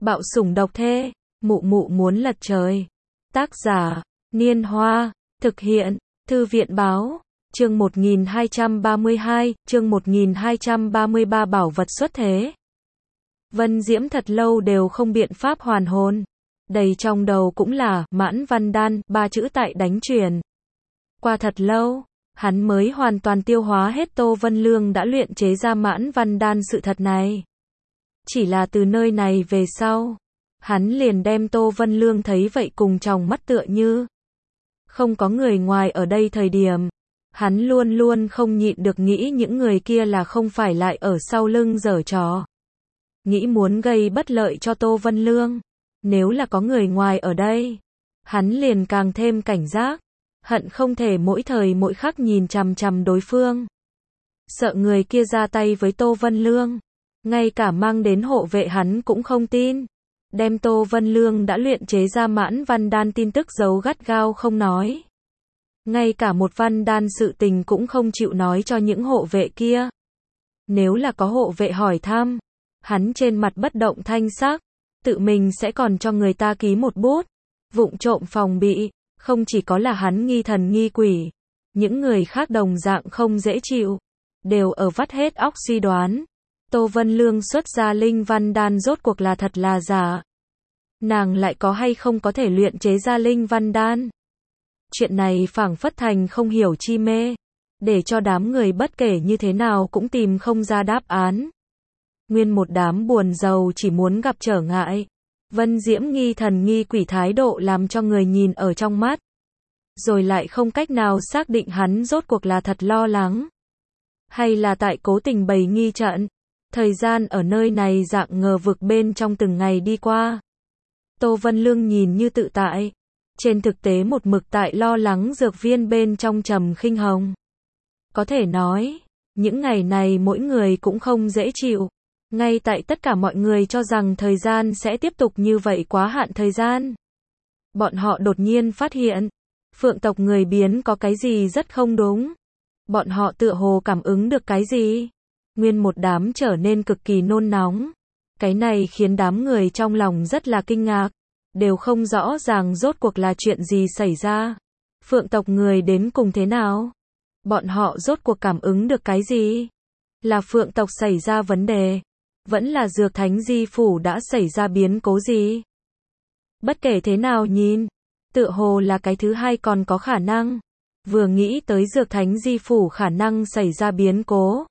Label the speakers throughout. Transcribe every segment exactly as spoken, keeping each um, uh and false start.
Speaker 1: Bạo sủng độc thê, mụ mụ muốn lật trời. Tác giả, Niên Hoa, thực hiện, Thư viện báo, chương một nghìn hai trăm ba mươi hai, chương một nghìn hai trăm ba mươi ba bảo vật xuất thế. Vân Diễm thật lâu đều không biện pháp hoàn hồn. Đầy trong đầu cũng là, mãn văn đan, ba chữ tại đánh truyền. Qua thật lâu, hắn mới hoàn toàn tiêu hóa hết Tô Vân Lương đã luyện chế ra mãn văn đan sự thật này. Chỉ là từ nơi này về sau, hắn liền đem Tô Vân Lương thấy vậy cùng tròng mắt tựa như. Không có người ngoài ở đây thời điểm, hắn luôn luôn không nhịn được nghĩ những người kia là không phải lại ở sau lưng giở trò. Nghĩ muốn gây bất lợi cho Tô Vân Lương. Nếu là có người ngoài ở đây, hắn liền càng thêm cảnh giác, hận không thể mỗi thời mỗi khắc nhìn chằm chằm đối phương. Sợ người kia ra tay với Tô Vân Lương, ngay cả mang đến hộ vệ hắn cũng không tin. Đem Tô Vân Lương đã luyện chế ra mãn văn đan tin tức giấu gắt gao không nói. Ngay cả một văn đan sự tình cũng không chịu nói cho những hộ vệ kia. Nếu là có hộ vệ hỏi thăm, hắn trên mặt bất động thanh sắc, tự mình sẽ còn cho người ta ký một bút, vụng trộm phòng bị. Không chỉ có là hắn nghi thần nghi quỷ, những người khác đồng dạng không dễ chịu, đều ở vắt hết óc suy đoán. Tô Vân Lương xuất ra linh văn đan rốt cuộc là thật là giả. Nàng lại có hay không có thể luyện chế ra linh văn đan. Chuyện này phảng phất thành không hiểu chi mê, để cho đám người bất kể như thế nào cũng tìm không ra đáp án. Nguyên một đám buồn rầu chỉ muốn gặp trở ngại. Vân Diễm nghi thần nghi quỷ thái độ làm cho người nhìn ở trong mắt. Rồi lại không cách nào xác định hắn rốt cuộc là thật lo lắng. Hay là tại cố tình bày nghi trận. Thời gian ở nơi này dạng ngờ vực bên trong từng ngày đi qua. Tô Vân Lương nhìn như tự tại. Trên thực tế một mực tại lo lắng dược viên bên trong trầm khinh hồng. Có thể nói, những ngày này mỗi người cũng không dễ chịu. Ngay tại tất cả mọi người cho rằng thời gian sẽ tiếp tục như vậy quá hạn thời gian. Bọn họ đột nhiên phát hiện, phượng tộc người biến có cái gì rất không đúng. Bọn họ tựa hồ cảm ứng được cái gì. Nguyên một đám trở nên cực kỳ nôn nóng. Cái này khiến đám người trong lòng rất là kinh ngạc. Đều không rõ ràng rốt cuộc là chuyện gì xảy ra. Phượng tộc người đến cùng thế nào? Bọn họ rốt cuộc cảm ứng được cái gì? Là phượng tộc xảy ra vấn đề? Vẫn là dược thánh di phủ đã xảy ra biến cố gì? Bất kể thế nào nhìn, tựa hồ là cái thứ hai còn có khả năng. Vừa nghĩ tới dược thánh di phủ khả năng xảy ra biến cố,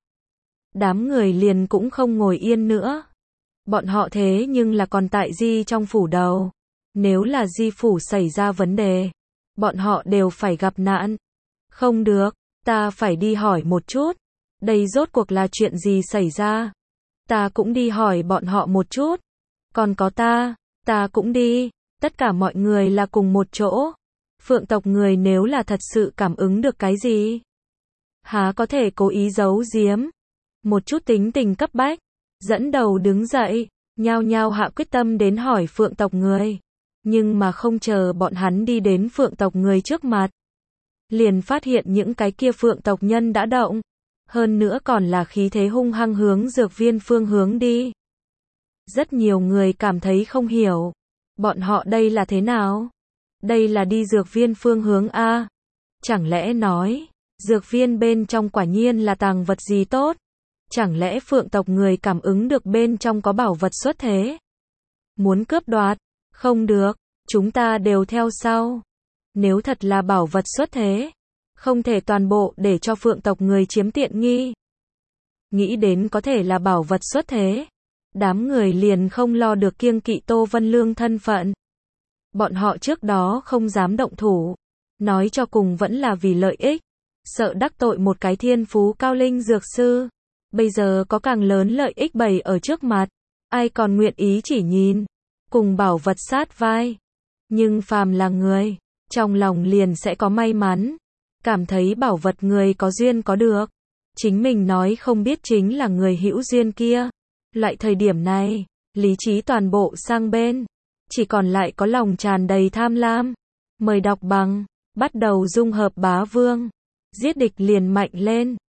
Speaker 1: đám người liền cũng không ngồi yên nữa. Bọn họ thế nhưng là còn tại di trong phủ đầu. Nếu là di phủ xảy ra vấn đề, bọn họ đều phải gặp nạn. Không được, ta phải đi hỏi một chút. Đây rốt cuộc là chuyện gì xảy ra? Ta cũng đi hỏi bọn họ một chút. Còn có ta, ta cũng đi. Tất cả mọi người là cùng một chỗ. Phượng tộc người nếu là thật sự cảm ứng được cái gì, há có thể cố ý giấu giếm. Một chút tính tình cấp bách, dẫn đầu đứng dậy, nhao nhao hạ quyết tâm đến hỏi phượng tộc người. Nhưng mà không chờ bọn hắn đi đến phượng tộc người trước mặt, liền phát hiện những cái kia phượng tộc nhân đã động. Hơn nữa còn là khí thế hung hăng hướng dược viên phương hướng đi. Rất nhiều người cảm thấy không hiểu. Bọn họ đây là thế nào? Đây là đi dược viên phương hướng A. Chẳng lẽ nói, dược viên bên trong quả nhiên là tàng vật gì tốt? Chẳng lẽ phượng tộc người cảm ứng được bên trong có bảo vật xuất thế? Muốn cướp đoạt? Không được, chúng ta đều theo sau. Nếu thật là bảo vật xuất thế, không thể toàn bộ để cho phượng tộc người chiếm tiện nghi. Nghĩ đến có thể là bảo vật xuất thế, đám người liền không lo được kiêng kỵ Tô Vân Lương thân phận. Bọn họ trước đó không dám động thủ, nói cho cùng vẫn là vì lợi ích, sợ đắc tội một cái thiên phú cao linh dược sư. Bây giờ có càng lớn lợi ích bày ở trước mặt, ai còn nguyện ý chỉ nhìn, cùng bảo vật sát vai. Nhưng phàm là người, trong lòng liền sẽ có may mắn. Cảm thấy bảo vật người có duyên có được. Chính mình nói không biết chính là người hữu duyên kia. Loại thời điểm này, lý trí toàn bộ sang bên. Chỉ còn lại có lòng tràn đầy tham lam. Mời đọc bằng, bắt đầu dung hợp bá vương. Giết địch liền mạnh lên.